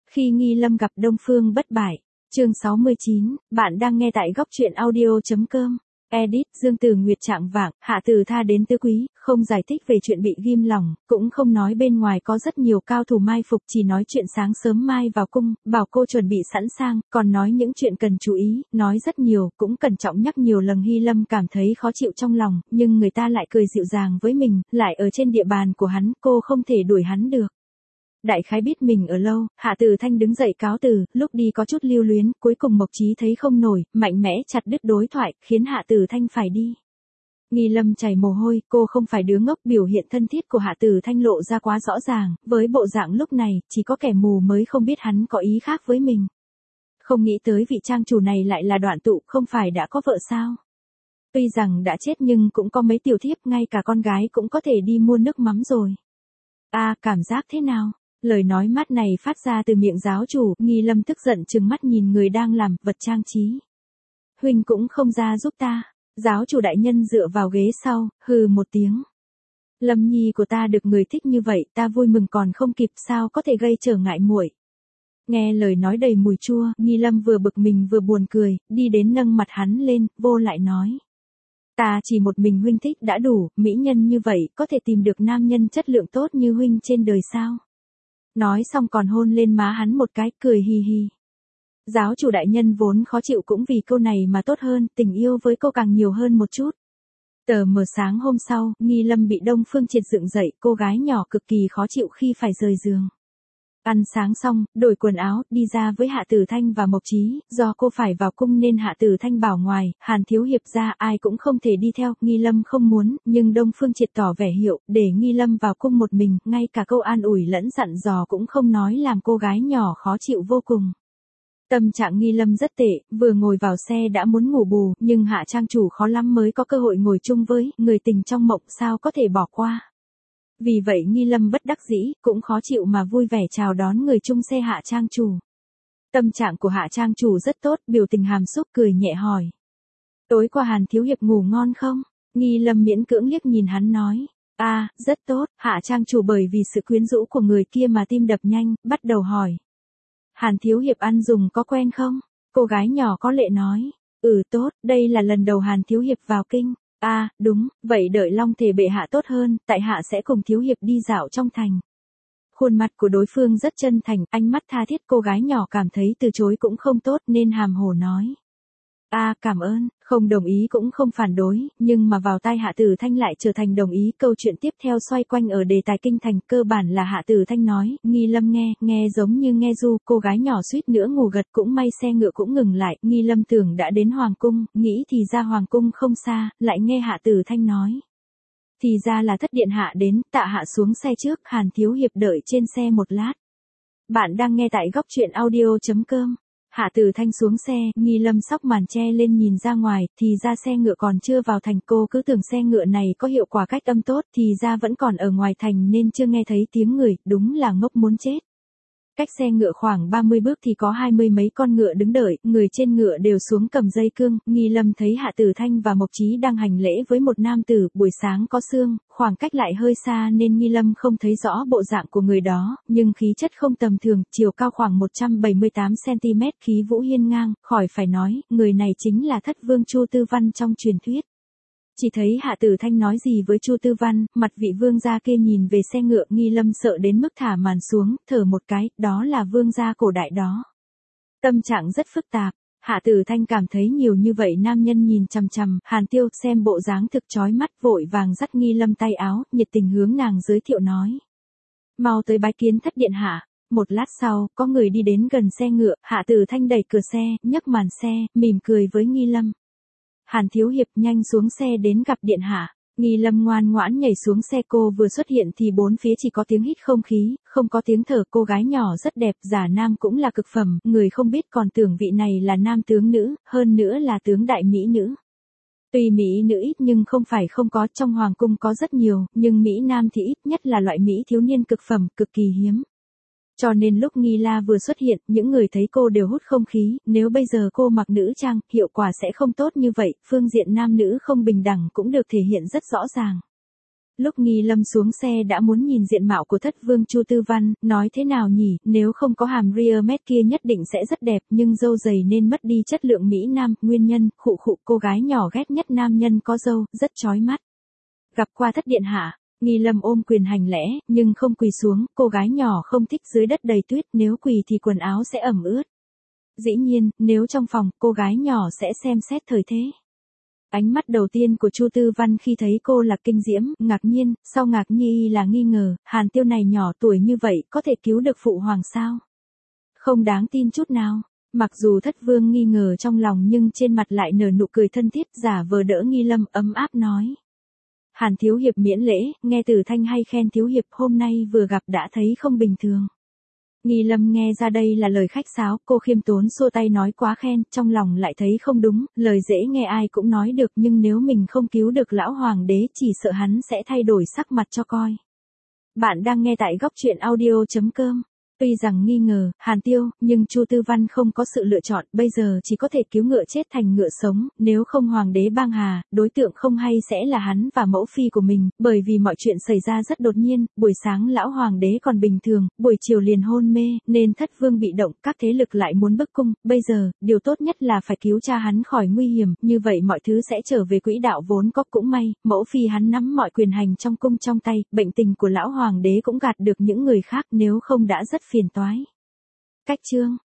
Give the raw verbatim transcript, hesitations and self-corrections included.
Khi Nghi Lâm gặp Đông Phương Bất Bại. Chương sáu mươi chín, bạn đang nghe tại góc truyện audio chấm com. Edit, Dương Tử Nguyệt trạng vạng, Hạ Tử Tha đến Tứ Quý, không giải thích về chuyện bị ghim lòng, cũng không nói bên ngoài có rất nhiều cao thủ mai phục, chỉ nói chuyện sáng sớm mai vào cung, bảo cô chuẩn bị sẵn sàng, còn nói những chuyện cần chú ý, nói rất nhiều, cũng cẩn trọng nhắc nhiều lần. Hy Lâm cảm thấy khó chịu trong lòng, nhưng người ta lại cười dịu dàng với mình, lại ở trên địa bàn của hắn, cô không thể đuổi hắn được. Đại khái biết mình ở lâu, Hạ Tử Thanh đứng dậy cáo từ, lúc đi có chút lưu luyến, cuối cùng Mộc Chí thấy không nổi, mạnh mẽ chặt đứt đối thoại, khiến Hạ Tử Thanh phải đi. Nghi Lâm chảy mồ hôi, cô không phải đứa ngốc, biểu hiện thân thiết của Hạ Tử Thanh lộ ra quá rõ ràng, với bộ dạng lúc này, chỉ có kẻ mù mới không biết hắn có ý khác với mình. Không nghĩ tới vị trang chủ này lại là Đoạn Tụ, không phải đã có vợ sao? Tuy rằng đã chết nhưng cũng có mấy tiểu thiếp, ngay cả con gái cũng có thể đi mua nước mắm rồi. À, cảm giác thế nào? Lời nói mát này phát ra từ miệng giáo chủ, Nghi Lâm tức giận trừng mắt nhìn người đang làm vật trang trí. Huynh cũng không ra giúp ta. Giáo chủ đại nhân dựa vào ghế sau, hừ một tiếng. Lâm nhi của ta được người thích như vậy, ta vui mừng còn không kịp, sao có thể gây trở ngại muội. Nghe lời nói đầy mùi chua, Nghi Lâm vừa bực mình vừa buồn cười, đi đến nâng mặt hắn lên, vô lại nói. Ta chỉ một mình huynh thích đã đủ, mỹ nhân như vậy, có thể tìm được nam nhân chất lượng tốt như huynh trên đời sao? Nói xong còn hôn lên má hắn một cái, cười hì hì. Giáo chủ đại nhân vốn khó chịu cũng vì câu này mà tốt hơn, tình yêu với cô càng nhiều hơn một chút. Tờ mờ sáng hôm sau, Nghi Lâm bị Đông Phương Triệt dựng dậy, cô gái nhỏ cực kỳ khó chịu khi phải rời giường. Ăn sáng xong, đổi quần áo, đi ra với Hạ Tử Thanh và Mộc Chí, do cô phải vào cung nên Hạ Tử Thanh bảo ngoài, Hàn Thiếu Hiệp ra ai cũng không thể đi theo, Nghi Lâm không muốn, nhưng Đông Phương Triệt tỏ vẻ hiệu, để Nghi Lâm vào cung một mình, ngay cả câu an ủi lẫn dặn dò cũng không nói, làm cô gái nhỏ khó chịu vô cùng. Tâm trạng Nghi Lâm rất tệ, vừa ngồi vào xe đã muốn ngủ bù, nhưng Hạ trang chủ khó lắm mới có cơ hội ngồi chung với, người tình trong mộng sao có thể bỏ qua. Vì vậy Nghi Lâm bất đắc dĩ, cũng khó chịu mà vui vẻ chào đón người chung xe Hạ trang chủ. Tâm trạng của Hạ trang chủ rất tốt, biểu tình hàm xúc cười nhẹ hỏi. Tối qua Hàn Thiếu Hiệp ngủ ngon không? Nghi Lâm miễn cưỡng liếc nhìn hắn nói. À, rất tốt, Hạ trang chủ bởi vì sự quyến rũ của người kia mà tim đập nhanh, bắt đầu hỏi. Hàn Thiếu Hiệp ăn dùng có quen không? Cô gái nhỏ có lệ nói. Ừ tốt, đây là lần đầu Hàn Thiếu Hiệp vào kinh. À, đúng, vậy đợi Long Thể bệ hạ tốt hơn, tại hạ sẽ cùng Thiếu Hiệp đi dạo trong thành. Khuôn mặt của đối phương rất chân thành, ánh mắt tha thiết, cô gái nhỏ cảm thấy từ chối cũng không tốt nên hàm hồ nói. À, cảm ơn, không đồng ý cũng không phản đối, nhưng mà vào tai Hạ Tử Thanh lại trở thành đồng ý. Câu chuyện tiếp theo xoay quanh ở đề tài kinh thành, cơ bản là Hạ Tử Thanh nói, Nghi Lâm nghe, nghe giống như nghe ru, cô gái nhỏ suýt nữa ngủ gật, cũng may xe ngựa cũng ngừng lại, Nghi Lâm tưởng đã đến Hoàng cung, nghĩ thì ra Hoàng cung không xa, lại nghe Hạ Tử Thanh nói. Thì ra là Thất điện hạ đến, tạ hạ xuống xe trước, Hàn Thiếu Hiệp đợi trên xe một lát. Bạn đang nghe tại góc truyện audio chấm com. Hạ Tử Thanh xuống xe, Nghi Lâm xốc màn che lên nhìn ra ngoài, thì ra xe ngựa còn chưa vào thành, cô cứ tưởng xe ngựa này có hiệu quả cách âm tốt, thì ra vẫn còn ở ngoài thành nên chưa nghe thấy tiếng người, đúng là ngốc muốn chết. Cách xe ngựa khoảng ba mươi bước thì có hai mươi mấy con ngựa đứng đợi, người trên ngựa đều xuống cầm dây cương, Nghi Lâm thấy Hạ Tử Thanh và Mộc Chí đang hành lễ với một nam tử, buổi sáng có sương, khoảng cách lại hơi xa nên Nghi Lâm không thấy rõ bộ dạng của người đó, nhưng khí chất không tầm thường, chiều cao khoảng một trăm bảy mươi tám xăng ti mét, khí vũ hiên ngang, khỏi phải nói, người này chính là Thất Vương Chu Tư Văn trong truyền thuyết. Chỉ thấy Hạ Tử Thanh nói gì với Chu Tư Văn, mặt vị vương gia kia nhìn về xe ngựa, Nghi Lâm sợ đến mức thả màn xuống, thở một cái, đó là vương gia cổ đại đó. Tâm trạng rất phức tạp, Hạ Tử Thanh cảm thấy nhiều như vậy nam nhân nhìn chằm chằm, Hàn Tiêu xem bộ dáng thực chói mắt, vội vàng dắt Nghi Lâm tay áo, nhiệt tình hướng nàng giới thiệu nói. Mau tới bái kiến Thất điện hạ. Một lát sau, có người đi đến gần xe ngựa, Hạ Tử Thanh đẩy cửa xe, nhấc màn xe, mỉm cười với Nghi Lâm. Hàn Thiếu Hiệp nhanh xuống xe đến gặp điện hạ. Nghi Lâm ngoan ngoãn nhảy xuống xe, cô vừa xuất hiện thì bốn phía chỉ có tiếng hít không khí, không có tiếng thở, cô gái nhỏ rất đẹp, giả nam cũng là cực phẩm, người không biết còn tưởng vị này là nam tướng nữ, hơn nữa là tướng đại mỹ nữ. Tuy mỹ nữ ít nhưng không phải không có, trong hoàng cung có rất nhiều, nhưng mỹ nam thì ít, nhất là loại mỹ thiếu niên cực phẩm, cực kỳ hiếm. Cho nên lúc Nghi La vừa xuất hiện, những người thấy cô đều hút không khí, nếu bây giờ cô mặc nữ trang, hiệu quả sẽ không tốt như vậy, phương diện nam nữ không bình đẳng cũng được thể hiện rất rõ ràng. Lúc Nghi Lâm xuống xe đã muốn nhìn diện mạo của thất vương Chu Tư Văn, nói thế nào nhỉ, nếu không có hàm rear mét kia nhất định sẽ rất đẹp, nhưng râu dày nên mất đi chất lượng Mỹ Nam, nguyên nhân, khụ khụ, cô gái nhỏ ghét nhất nam nhân có râu, rất chói mắt. Gặp qua thất điện hạ, Nghi Lâm ôm quyền hành lễ, nhưng không quỳ xuống, cô gái nhỏ không thích dưới đất đầy tuyết, nếu quỳ thì quần áo sẽ ẩm ướt. Dĩ nhiên, nếu trong phòng, cô gái nhỏ sẽ xem xét thời thế. Ánh mắt đầu tiên của Chu Tư Văn khi thấy cô là kinh diễm, ngạc nhiên, sau ngạc nhi là nghi ngờ, Hàn Tiêu này nhỏ tuổi như vậy, có thể cứu được phụ hoàng sao? Không đáng tin chút nào. Mặc dù thất vương nghi ngờ trong lòng nhưng trên mặt lại nở nụ cười thân thiết, giả vờ đỡ Nghi Lâm, ấm áp nói. Hàn thiếu hiệp miễn lễ, nghe từ thanh hay khen thiếu hiệp, hôm nay vừa gặp đã thấy không bình thường. Nghi Lâm nghe ra đây là lời khách sáo, cô khiêm tốn xua tay nói quá khen, trong lòng lại thấy không đúng, lời dễ nghe ai cũng nói được nhưng nếu mình không cứu được lão hoàng đế chỉ sợ hắn sẽ thay đổi sắc mặt cho coi. Bạn đang nghe tại góc truyện audio chấm com. Tuy rằng nghi ngờ, Hàn Tiêu, nhưng Chu Tư Văn không có sự lựa chọn, bây giờ chỉ có thể cứu ngựa chết thành ngựa sống, nếu không hoàng đế bang hà, đối tượng không hay sẽ là hắn và mẫu phi của mình, bởi vì mọi chuyện xảy ra rất đột nhiên, buổi sáng lão hoàng đế còn bình thường, buổi chiều liền hôn mê, nên thất vương bị động, các thế lực lại muốn bức cung, bây giờ, điều tốt nhất là phải cứu cha hắn khỏi nguy hiểm, như vậy mọi thứ sẽ trở về quỹ đạo vốn có, cũng may, mẫu phi hắn nắm mọi quyền hành trong cung trong tay, bệnh tình của lão hoàng đế cũng gạt được những người khác, nếu không đã rất phiền toái. Cách chương